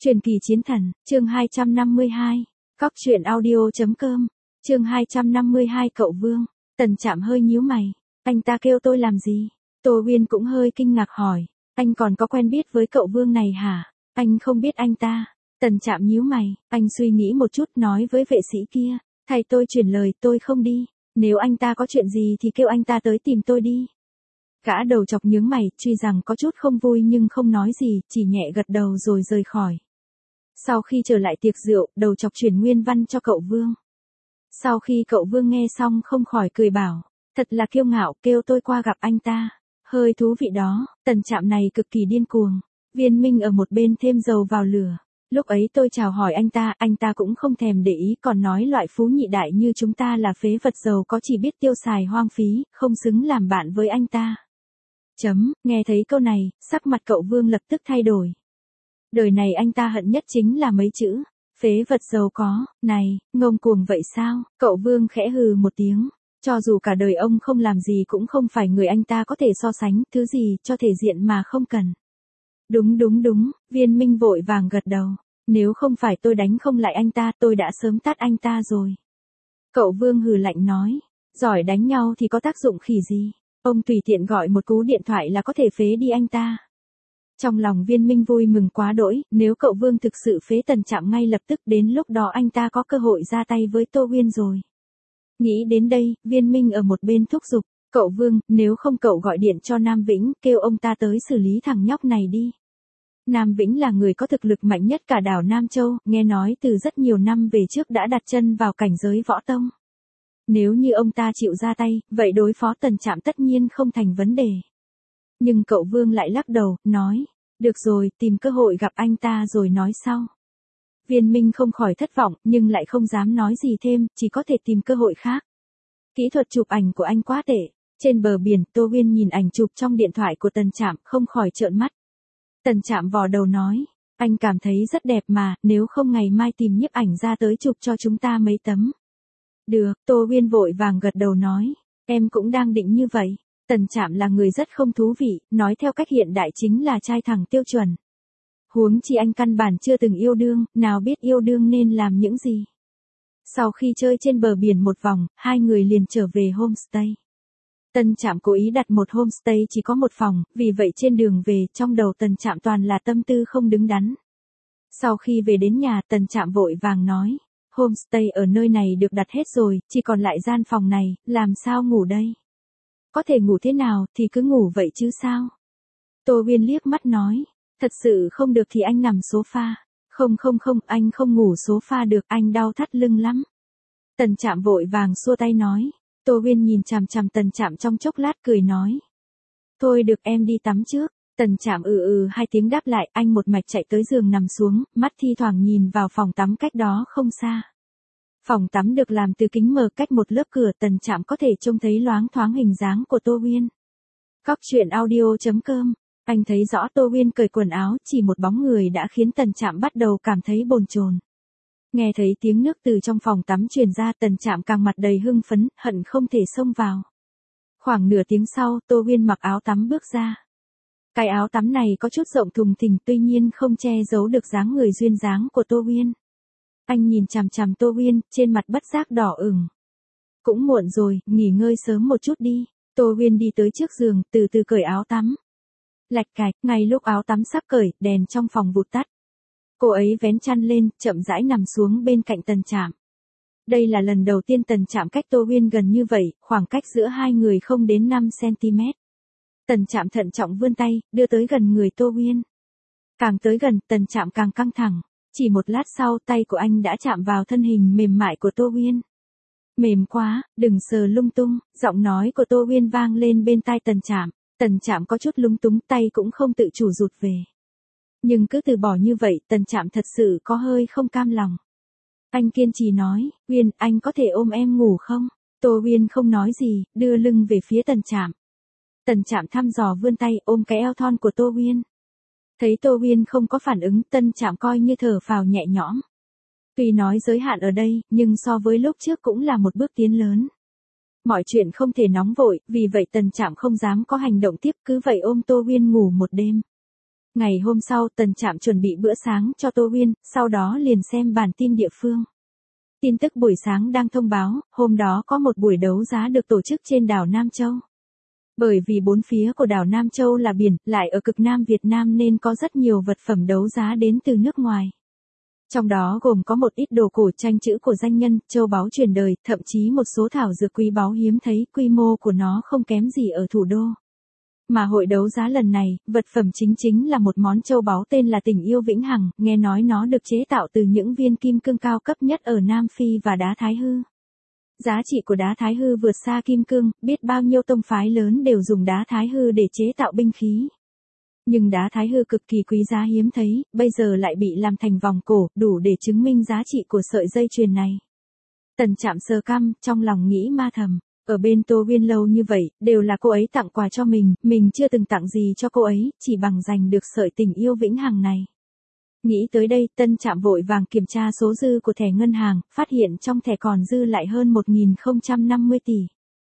Truyền kỳ chiến thần, chương 252. Cóc truyện audio.com, chương 252 cậu Vương. Tần Trạm hơi nhíu mày, anh ta kêu tôi làm gì? Tô Uyên cũng hơi kinh ngạc hỏi, anh còn có quen biết với cậu Vương này hả? Anh không biết anh ta. Tần Trạm nhíu mày, anh suy nghĩ một chút nói với vệ sĩ kia, thay tôi chuyển lời tôi không đi, nếu anh ta có chuyện gì thì kêu anh ta tới tìm tôi đi. Gã đầu chọc nhướng mày, tuy rằng có chút không vui nhưng không nói gì, chỉ nhẹ gật đầu rồi rời khỏi. Sau khi trở lại tiệc rượu, đầu chọc chuyển nguyên văn cho cậu Vương. Sau khi cậu Vương nghe xong không khỏi cười bảo, thật là kiêu ngạo, kêu tôi qua gặp anh ta. Hơi thú vị đó. Tần Trạm này cực kỳ điên cuồng. Viên Minh ở một bên thêm dầu vào lửa. Lúc ấy tôi chào hỏi anh ta cũng không thèm để ý, còn nói loại phú nhị đại như chúng ta là phế vật giàu có chỉ biết tiêu xài hoang phí, không xứng làm bạn với anh ta. Nghe thấy câu này, sắc mặt cậu Vương lập tức thay đổi. Đời này anh ta hận nhất chính là mấy chữ, phế vật giàu có, này, ngông cuồng vậy sao? Cậu Vương khẽ hừ một tiếng, cho dù cả đời ông không làm gì cũng không phải người anh ta có thể so sánh, thứ gì cho thể diện mà không cần. Đúng, Viên Minh vội vàng gật đầu, nếu không phải tôi đánh không lại anh ta tôi đã sớm tát anh ta rồi. Cậu Vương hừ lạnh nói, giỏi đánh nhau thì có tác dụng khỉ gì, ông tùy tiện gọi một cú điện thoại là có thể phế đi anh ta. Trong lòng Viên Minh vui mừng quá đỗi, nếu cậu Vương thực sự phế Tần Trạm ngay lập tức đến lúc đó anh ta có cơ hội ra tay với Tô Uyên rồi. Nghĩ đến đây, Viên Minh ở một bên thúc giục, cậu Vương, nếu không cậu gọi điện cho Nam Vĩnh, kêu ông ta tới xử lý thằng nhóc này đi. Nam Vĩnh là người có thực lực mạnh nhất cả đảo Nam Châu, nghe nói từ rất nhiều năm về trước đã đặt chân vào cảnh giới võ tông. Nếu như ông ta chịu ra tay, vậy đối phó Tần Trạm tất nhiên không thành vấn đề. Nhưng cậu Vương lại lắc đầu, nói, được rồi, tìm cơ hội gặp anh ta rồi nói sau. Viên Minh không khỏi thất vọng, nhưng lại không dám nói gì thêm, chỉ có thể tìm cơ hội khác. Kỹ thuật chụp ảnh của anh quá tệ. Trên bờ biển, Tô Uyên nhìn ảnh chụp trong điện thoại của Tần Trạm, không khỏi trợn mắt. Tần Trạm vò đầu nói, anh cảm thấy rất đẹp mà, nếu không ngày mai tìm nhiếp ảnh ra tới chụp cho chúng ta mấy tấm. Được, Tô Uyên vội vàng gật đầu nói, em cũng đang định như vậy. Tần Trạm là người rất không thú vị, nói theo cách hiện đại chính là trai thẳng tiêu chuẩn. Huống chi anh căn bản chưa từng yêu đương, nào biết yêu đương nên làm những gì. Sau khi chơi trên bờ biển một vòng, hai người liền trở về homestay. Tần Trạm cố ý đặt một homestay chỉ có một phòng, vì vậy trên đường về, trong đầu Tần Trạm toàn là tâm tư không đứng đắn. Sau khi về đến nhà, Tần Trạm vội vàng nói, homestay ở nơi này được đặt hết rồi, chỉ còn lại gian phòng này, làm sao ngủ đây? Có thể ngủ thế nào thì cứ ngủ vậy chứ sao? Tô Uyên liếc mắt nói, thật sự không được thì anh nằm sofa. Không, anh không ngủ sofa được, anh đau thắt lưng lắm. Tần Trạm vội vàng xua tay nói. Tô Uyên nhìn chằm chằm Tần Trạm trong chốc lát cười nói. Thôi được, em đi tắm trước. Tần Trạm hai tiếng đáp lại, anh một mạch chạy tới giường nằm xuống, mắt thi thoảng nhìn vào phòng tắm cách đó không xa. Phòng tắm được làm từ kính mờ, cách một lớp cửa, Tần Trạm có thể trông thấy loáng thoáng hình dáng của Tô Uyên. Cóc truyện audio.com, anh thấy rõ Tô Uyên cởi quần áo, chỉ một bóng người đã khiến Tần Trạm bắt đầu cảm thấy bồn chồn. Nghe thấy tiếng nước từ trong phòng tắm truyền ra, Tần Trạm càng mặt đầy hưng phấn, hận không thể xông vào. Khoảng nửa tiếng sau, Tô Uyên mặc áo tắm bước ra. Cái áo tắm này có chút rộng thùng thình, tuy nhiên không che giấu được dáng người duyên dáng của Tô Uyên. Anh nhìn chằm chằm Tô Uyên, trên mặt bất giác đỏ ửng. Cũng muộn rồi, nghỉ ngơi sớm một chút đi. Tô Uyên đi tới trước giường, từ từ cởi áo tắm. Lạch cạch, ngay lúc áo tắm sắp cởi, đèn trong phòng vụt tắt. Cô ấy vén chăn lên, chậm rãi nằm xuống bên cạnh Tần Trạm. Đây là lần đầu tiên Tần Trạm cách Tô Uyên gần như vậy, khoảng cách giữa hai người không đến 5 cm. Tần Trạm thận trọng vươn tay, đưa tới gần người Tô Uyên. Càng tới gần, Tần Trạm càng căng thẳng. Chỉ một lát sau, tay của anh đã chạm vào thân hình mềm mại của Tô Uyên. Mềm quá, đừng sờ lung tung, giọng nói của Tô Uyên vang lên bên tai Tần Trạm. Tần Trạm có chút lúng túng, tay cũng không tự chủ rụt về. Nhưng cứ từ bỏ như vậy, Tần Trạm thật sự có hơi không cam lòng. Anh kiên trì nói, Uyên, anh có thể ôm em ngủ không? Tô Uyên không nói gì, đưa lưng về phía Tần Trạm. Tần Trạm thăm dò vươn tay ôm cái eo thon của Tô Uyên. Thấy Tô Uyên không có phản ứng, Tần Trạm coi như thở phào nhẹ nhõm. Tuy nói giới hạn ở đây, nhưng so với lúc trước cũng là một bước tiến lớn. Mọi chuyện không thể nóng vội, vì vậy Tần Trạm không dám có hành động tiếp, cứ vậy ôm Tô Uyên ngủ một đêm. Ngày hôm sau, Tần Trạm chuẩn bị bữa sáng cho Tô Uyên, sau đó liền xem bản tin địa phương. Tin tức buổi sáng đang thông báo, hôm đó có một buổi đấu giá được tổ chức trên đảo Nam Châu. Bởi vì bốn phía của đảo Nam Châu là biển, lại ở cực Nam Việt Nam nên có rất nhiều vật phẩm đấu giá đến từ nước ngoài. Trong đó gồm có một ít đồ cổ tranh chữ của danh nhân, châu báu truyền đời, thậm chí một số thảo dược quý báu hiếm thấy, quy mô của nó không kém gì ở thủ đô. Mà hội đấu giá lần này, vật phẩm chính là một món châu báu tên là Tình Yêu Vĩnh Hằng, nghe nói nó được chế tạo từ những viên kim cương cao cấp nhất ở Nam Phi và đá thái hư. Giá trị của đá thái hư vượt xa kim cương, biết bao nhiêu tông phái lớn đều dùng đá thái hư để chế tạo binh khí. Nhưng đá thái hư cực kỳ quý giá hiếm thấy, bây giờ lại bị làm thành vòng cổ, đủ để chứng minh giá trị của sợi dây chuyền này. Tần Trạm sờ cằm, trong lòng nghĩ ma thầm, ở bên Tô Uyên lâu như vậy, đều là cô ấy tặng quà cho mình chưa từng tặng gì cho cô ấy, chỉ bằng giành được sợi tình yêu vĩnh hằng này. Nghĩ tới đây, Tân Trạm vội vàng kiểm tra số dư của thẻ ngân hàng, phát hiện trong thẻ còn dư lại hơn 1.050 tỷ.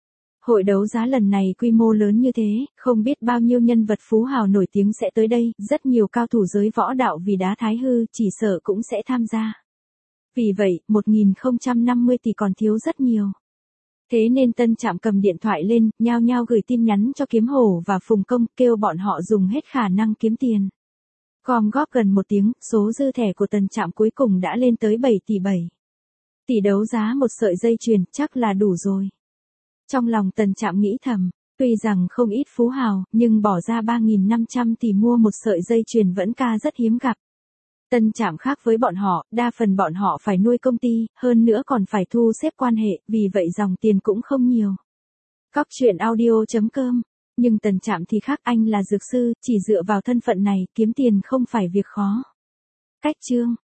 Hội đấu giá lần này quy mô lớn như thế, không biết bao nhiêu nhân vật phú hào nổi tiếng sẽ tới đây, rất nhiều cao thủ giới võ đạo vì đá thái hư chỉ sợ cũng sẽ tham gia. Vì vậy, 1.050 tỷ còn thiếu rất nhiều. Thế nên Tân Trạm cầm điện thoại lên, nhao nhao gửi tin nhắn cho Kiếm Hổ và Phùng Công, kêu bọn họ dùng hết khả năng kiếm tiền. Gom góp gần 1 tiếng, số dư thẻ của Tần Trạm cuối cùng đã lên tới 7 tỷ 7. Tỷ đấu giá một sợi dây chuyền, chắc là đủ rồi. Trong lòng Tần Trạm nghĩ thầm, tuy rằng không ít phú hào, nhưng bỏ ra 3.500 tỷ mua một sợi dây chuyền vẫn rất hiếm gặp. Tần Trạm khác với bọn họ, đa phần bọn họ phải nuôi công ty, hơn nữa còn phải thu xếp quan hệ, vì vậy dòng tiền cũng không nhiều. Cóc truyện audio.com. Nhưng Tần Trạm thì khác, anh là dược sư, chỉ dựa vào thân phận này, kiếm tiền không phải việc khó. Cách chương